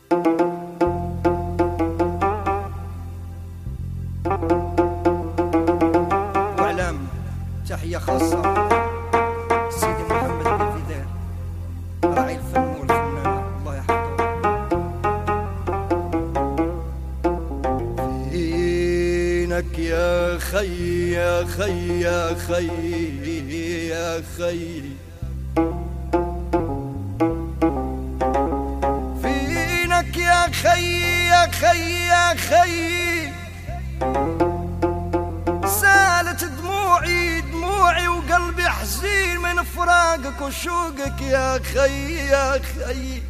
وإعلام تحية خاصة سيدي محمد بن فيدال راعي الفن والفنانة الله يحفظه. فينك يا خي يا خي يا خي يا خي، فينك يا خي يا خي يا خي، سالت دموعي دموعي وقلبي حزين من فراقك وشوقك يا خي يا خي.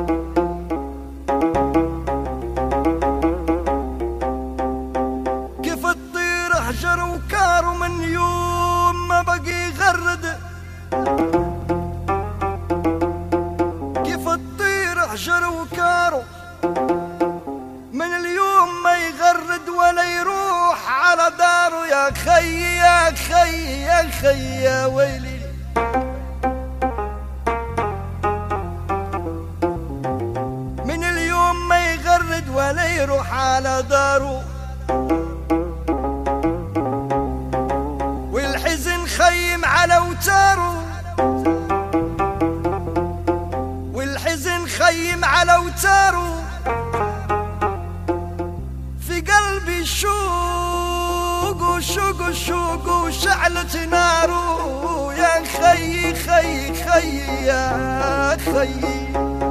كيف تطير حجر وكار ومن يوم ما بقي يغرد، كيف تطير حجر وكار من اليوم ما يغرد ولا يروح على داره يا خي يا خي يا خي يا ويلي. من اليوم ما يغرد ولا يروح على داره، والحزن خيم على اوتاره، والحزن خيم على اوتاره، في قلبي شوق وشوق وشوق وشعلت ناره يا خي خي خي يا خي.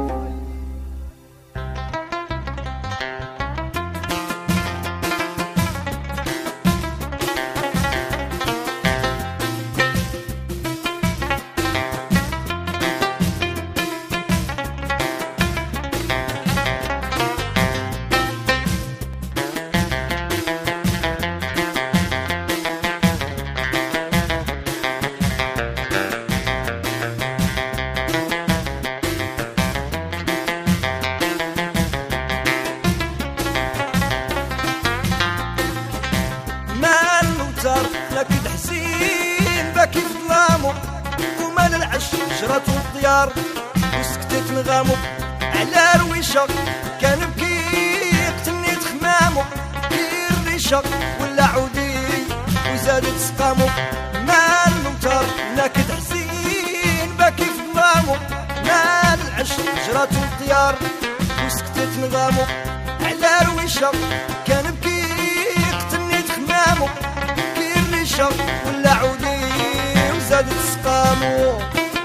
لكن حسين باكي في ظلامه ومال العش جرات الديار وسكتت نغامه على رويشة كان بكي قتلني تخمامه كي الريشة ولا عودي وزادت سقامه. مال الموتر ناكد حسين باكي في ظلامه مال العش جرات الديار وسكتت نغامه على رويشة كان بكي قتلني تخمامه ولا عودي وزادت سقامو.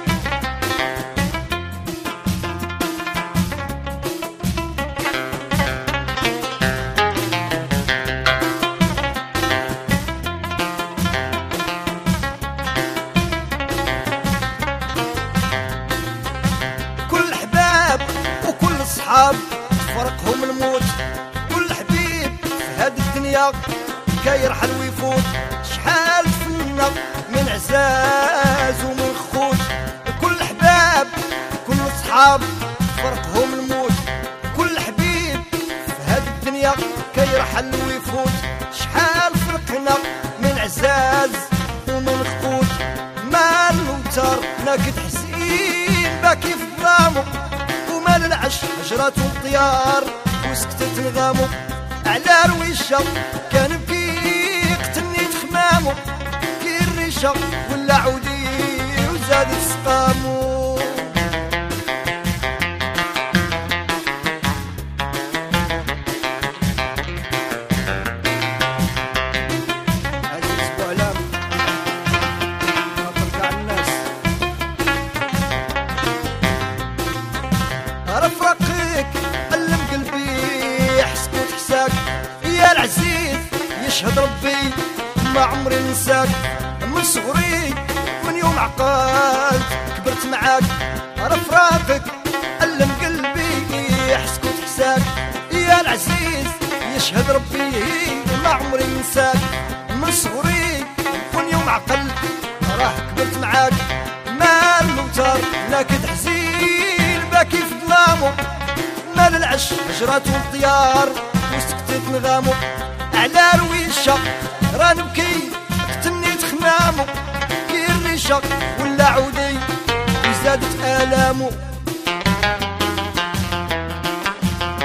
كل حباب وكل صحاب فرقهم الموت، كل حبيب في هاد الدنيا كيرحل ويفوت، شحال فينا من عزاز ومن خوت، كل حباب كل صحاب فرقهم الموت، كل حبيب في هاد الدنيا كيرحل ويفوت، شحال فرقنا من عزاز ومن خوت. مال الموتر ناكد حسين باكي في ظلامه ومال العش هجرات الطيار وسكتت نغامه على رويشة كان بكي قتلني تخمامه كي الريشة ولا عودي وزادت سقامه. رفرقك علم قلبي حسك وتحساك يا العزيز يشهد ربي ما عمري نساك، من صغري من يوم عقلت كبرت معاك. رفرقك علم قلبي حسك وتحساك يا العزيز يشهد ربي ما عمري نساك، من صغري من يوم عقلت راح كبرت معاك. مال الموتر ناكد حزين باكي في ظلامه مال العش هجرات والطيار وسكتت نغامه على رويشة راه نبكي قتلني تخمامه كي الريشة ولا عودي وزادت آلامه.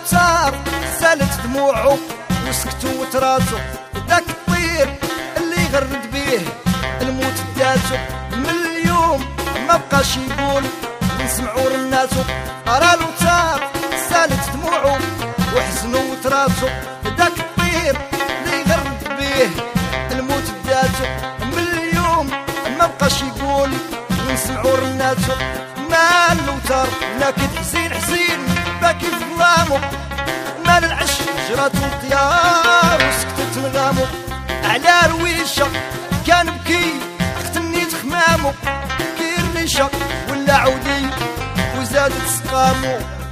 لوتار سالت دموعه وسكتو وتراسو، داك الطير اللي غرد بيه الموت داتو، من اليوم ما بقاش يقول نسمعو رناتو. راه لوتار سالت دموعه وحزنو وتراسو، داك الطير اللي غرد بيه الموت داتو، من اليوم ما بقاش يقول نسمعو رناتو. مال لوتار ناكد حزين حزين باكي في ظلامو، مال العش جراتو الطيار وسكتت نغامو، على رويشة كان بكي اختنيت خمامو، كي الريشة ولا عودي وزادت سقامو.